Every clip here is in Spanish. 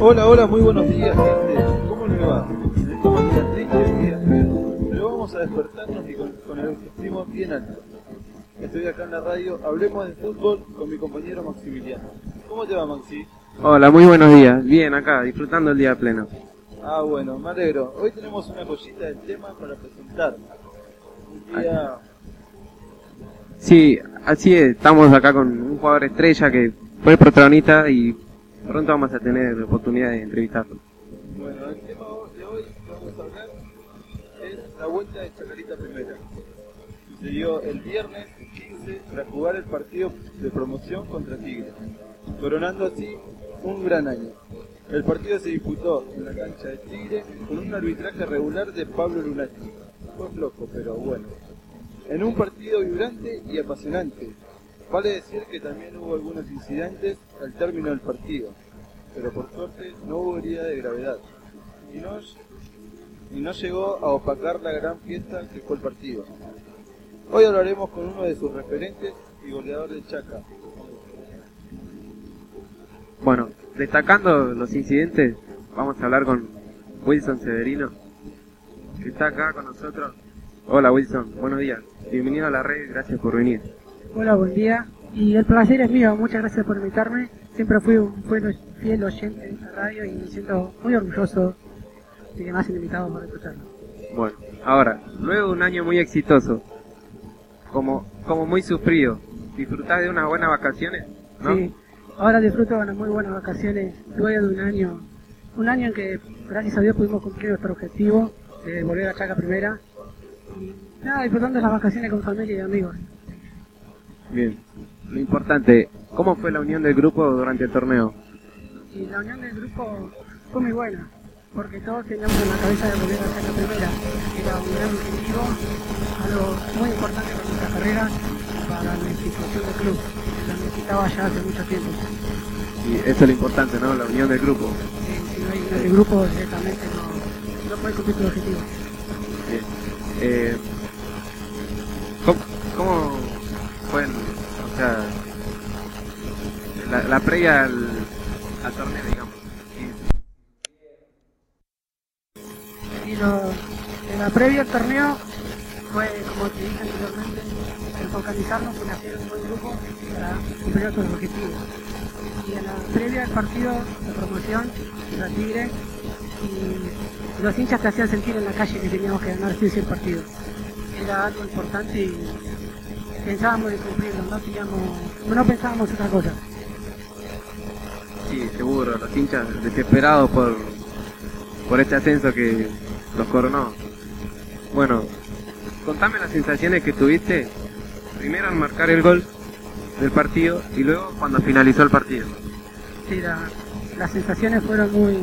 Hola, hola, muy buenos días, gente. ¿Cómo le va? En esta mañana triste y día feo, pero vamos a despertarnos y con el autoestima bien alto. Estoy acá en la radio, hablemos de fútbol con mi compañero Maximiliano. ¿Cómo te va, Maxi? Hola, muy buenos días. Bien, acá, disfrutando el día pleno. Ah, bueno, me alegro. Hoy tenemos una joyita de tema para presentar. Un día... Sí, así es. Estamos acá con un jugador estrella que fue el protagonista y pronto vamos a tener la oportunidad de entrevistarlo. Bueno, el tema de hoy que vamos a hablar es la vuelta de Chacarita Primera. Sucedió el viernes 15 para jugar el partido de promoción contra Tigre, coronando así un gran año. El partido se disputó en la cancha de Tigre con un arbitraje regular de Pablo Lunati. Fue flojo, pero bueno. En un partido vibrante y apasionante. Vale decir que también hubo algunos incidentes al término del partido, pero por suerte no hubo herida de gravedad. Y no llegó a opacar la gran fiesta que fue el partido. Hoy hablaremos con uno de sus referentes y goleador de Chaca. Bueno, destacando los incidentes, vamos a hablar con Wilson Severino, que está acá con nosotros. Hola Wilson, buenos días. Bienvenido a la red, gracias por venir. Hola, buen día. Y el placer es mío, muchas gracias por invitarme. Siempre fui un fiel oyente de esta radio y me siento muy orgulloso de que me hayan invitado para escucharlo. Bueno, ahora, luego de un año muy exitoso, como muy sufrido, ¿disfrutás de unas buenas vacaciones? ¿No? Sí, ahora disfruto de unas muy buenas vacaciones luego de un año en que gracias a Dios pudimos cumplir nuestro objetivo de volver a Chaca Primera. Y nada, disfrutando de las vacaciones con familia y amigos. Bien, lo importante, ¿cómo fue la unión del grupo durante el torneo? Y la unión del grupo fue muy buena, porque todos teníamos en la cabeza de volver a Chaca Primera. Era un gran objetivo, algo muy importante para nuestra carrera, para la institución del club. Lo necesitaba ya hace mucho tiempo. Y eso es lo importante, ¿no? La unión del grupo. Si no hay unión del grupo, directamente no puede cumplir tu objetivo. Bien. ¿Cómo fue, o sea, la previa al torneo, digamos? En la previa al torneo fue, como te dije anteriormente, el focalizarnos en hacer un buen grupo para cumplir nuestros objetivos. Y en la previa al partido de promoción contra Tigre, y los hinchas te hacían sentir en la calle que teníamos que ganar sí o sí el partido. Era algo importante y pensábamos en cumplirlo, no pensábamos otra cosa. Sí, seguro, los hinchas desesperados por este ascenso que los coronó. Bueno, contame las sensaciones que tuviste primero al marcar el gol del partido y luego cuando finalizó el partido. Sí, las sensaciones fueron muy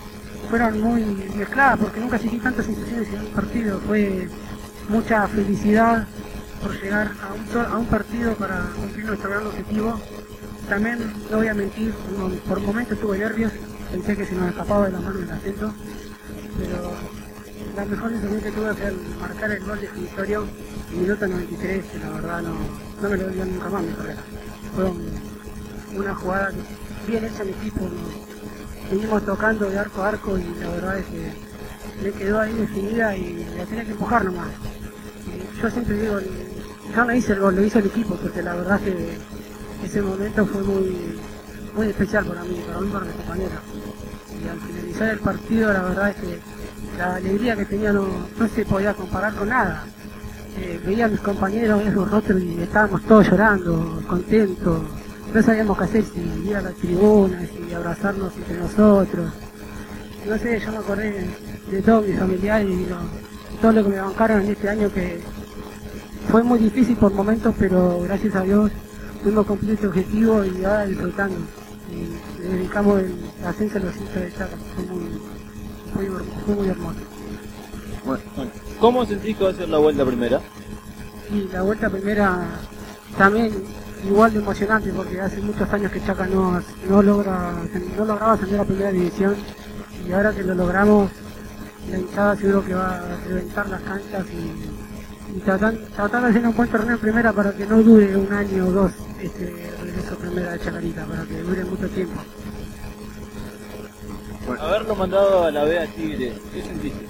mezcladas porque nunca sentí tantas sensaciones en un partido. Fue mucha felicidad por llegar a un partido para cumplir nuestro gran objetivo. También, no voy a mentir, por momentos tuve nervios, pensé que se nos escapaba de las manos el ascenso, pero la mejor sensación que tuve fue al marcar el gol definitorio en minuto 93, que la verdad no me lo olvidé nunca más en mi carrera. Fue una jugada bien hecha en equipo, nos seguimos tocando de arco a arco y la verdad es que me quedó ahí definida y la tenía que empujar nomás. Y yo siempre digo, yo no hice el gol, lo hizo el equipo, porque la verdad es que ese momento fue muy especial para mí, para mis compañeros. Y al finalizar el partido, la verdad es que la alegría que tenía no se podía comparar con nada. Veía a mis compañeros en los rostros y estábamos todos llorando, contentos. No sabíamos qué hacer, si ir a la tribuna, si abrazarnos entre nosotros. No sé, yo me acordé de todos mis familiares y todo lo que me bancaron en este año, que fue muy difícil por momentos, pero gracias a Dios pudimos cumplir este objetivo y ahora disfrutando. Y le dedicamos el ascenso a los hinchas de Chaca. Fue muy hermoso. Bueno, ¿cómo sentís que va a ser la vuelta primera? Y la vuelta primera también igual de emocionante, porque hace muchos años que Chaca no lograba ascender a primera división, y ahora que lo logramos, la hinchada seguro que va a reventar las canchas y tratar de hacer un buen torneo en primera para que no dure un año o dos este regreso a primera de Chacarita, para que dure mucho tiempo. Bueno. Haberlo mandado a la B a Tigre, ¿qué sentiste?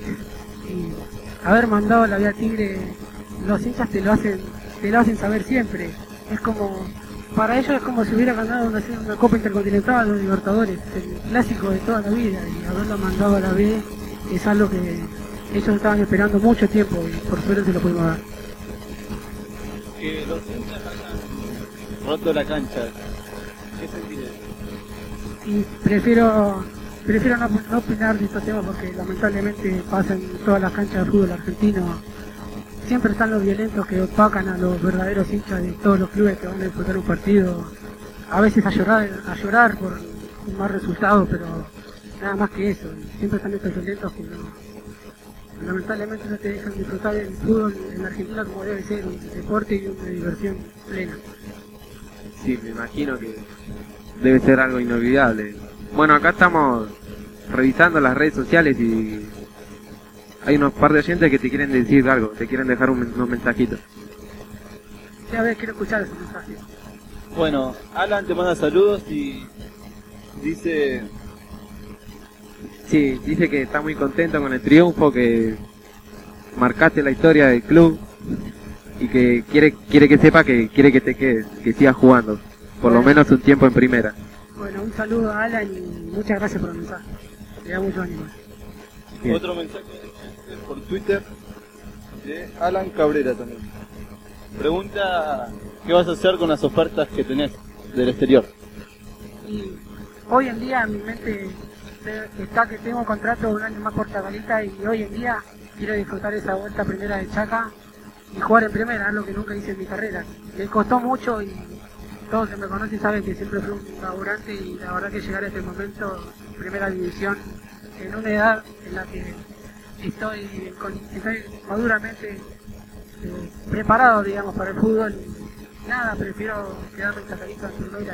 Y haber mandado la vía Tigre, los hinchas te lo hacen saber siempre. Es como, para ellos es como si hubiera ganado una Copa Intercontinental o Libertadores, el clásico de toda la vida, y haberlo mandado a la B es algo que ellos estaban esperando mucho tiempo y por suerte se lo pudimos dar. Que los hinchas hayan roto la cancha, ¿qué sentiste? Y prefiero no opinar de estos temas porque lamentablemente pasa en todas las canchas de fútbol argentino. Siempre están los violentos que opacan a los verdaderos hinchas de todos los clubes que van a disputar un partido, a veces a llorar por un mal resultado, pero nada más que eso. Siempre están estos violentos que lamentablemente no te dejan disfrutar el fútbol en Argentina como debe ser, un deporte y una diversión plena. Sí, me imagino que debe ser algo inolvidable. Bueno, acá estamos revisando las redes sociales y hay unos par de oyentes que te quieren decir algo, te quieren dejar unos mensajitos. Sí, a ver, quiero escuchar ese mensaje. Bueno, Alan te manda saludos y dice... Sí, dice que está muy contento con el triunfo, que marcaste la historia del club y que quiere que sepa que quiere que te quedes, que sigas jugando, por lo menos un tiempo en primera. Bueno, un saludo a Alan y muchas gracias por el mensaje. Te da mucho ánimo. Bien. Otro mensaje por Twitter de Alan Cabrera también. Pregunta, ¿qué vas a hacer con las ofertas que tenés del exterior? Y hoy en día en mi mente está que tengo un contrato de un año más por Chacarita y hoy en día quiero disfrutar esa vuelta primera de Chaca y jugar en primera, algo que nunca hice en mi carrera. Me costó mucho y todos que me conocen saben que siempre fui un laburante y la verdad que llegar a este momento, primera división, en una edad en la que estoy maduramente preparado, digamos, para el fútbol. Nada, prefiero quedarme en Chacarita en primera.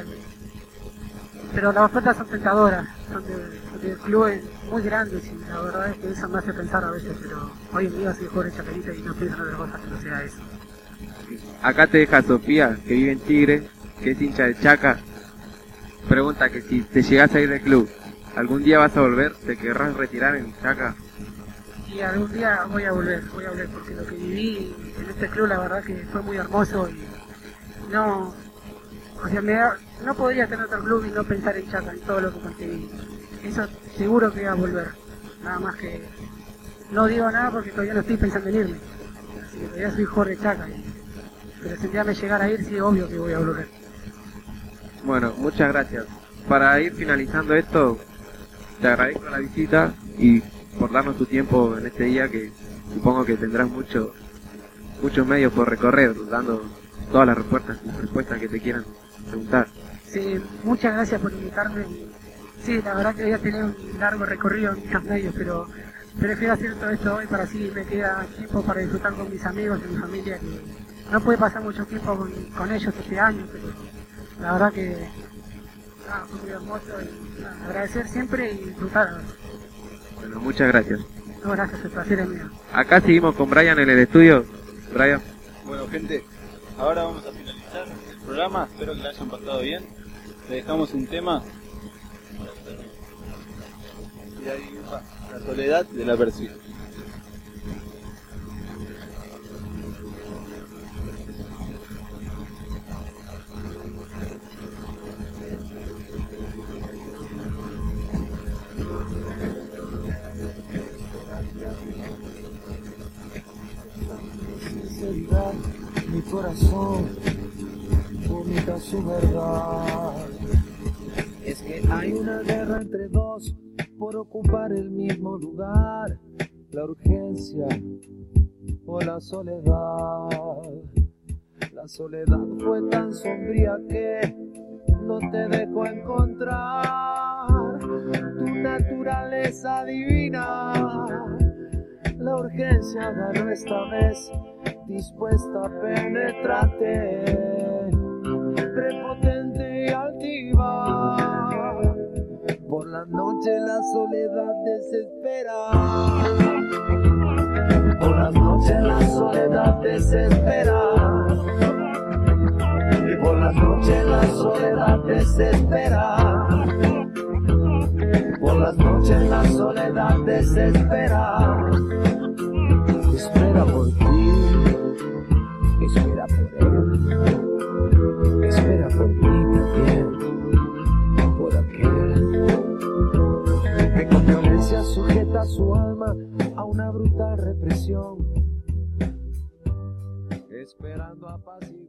Pero las ofertas son tentadoras, son de clubes muy grandes y la verdad es que eso me hace pensar a veces, pero hoy en día soy jugador de Chacarita y no pienso en otra cosa que no sea eso. Acá te deja Sofía, que vive en Tigre, que es hincha de Chaca. Pregunta que si te llegas a ir del club, ¿algún día vas a volver? ¿Te querrás retirar en Chaca? Y algún día voy a volver, porque lo que viví en este club la verdad que fue muy hermoso y no podría tener otro club y no pensar en Chaca, en todo lo que conseguí. Eso seguro que voy a volver, nada más que no digo nada porque todavía no estoy pensando en irme, así que todavía soy jugador de Chaca, pero si un día me llegara a ir, sí, obvio que voy a volver. Bueno, muchas gracias. Para ir finalizando esto, te agradezco la visita y por darnos tu tiempo en este día que supongo que tendrás muchos medios por recorrer, dando todas las respuestas que te quieran preguntar. Sí, muchas gracias por invitarme. Sí, la verdad que voy a tener un largo recorrido en muchos medios, pero prefiero hacer todo esto hoy para así me queda tiempo para disfrutar con mis amigos y mi familia, que no pude pasar mucho tiempo con ellos este año, pero la verdad que fue muy hermoso y agradecer siempre y disfrutar. Bueno, muchas gracias. No, gracias, el placer es mío. Acá seguimos con Brian en el estudio. Brian. Bueno, gente, ahora vamos a finalizar el programa, espero que la hayan pasado bien. Le dejamos un tema. Y ahí va, La soledad de la Persiana. Mi corazón vomita su verdad. Es que hay una guerra entre dos por ocupar el mismo lugar, la urgencia o la soledad. La soledad fue tan sombría que no te dejó encontrar tu naturaleza divina. La urgencia ganó esta vez, dispuesta a penetrarte, prepotente y altiva. Por la noche la soledad desespera, por la noche la soledad desespera, y por la noche la soledad desespera, por las noches la soledad desespera. Espera por ti, espera por él, espera por mí también, por aquel que con violencia sujeta su alma a una brutal represión, esperando apaciguar.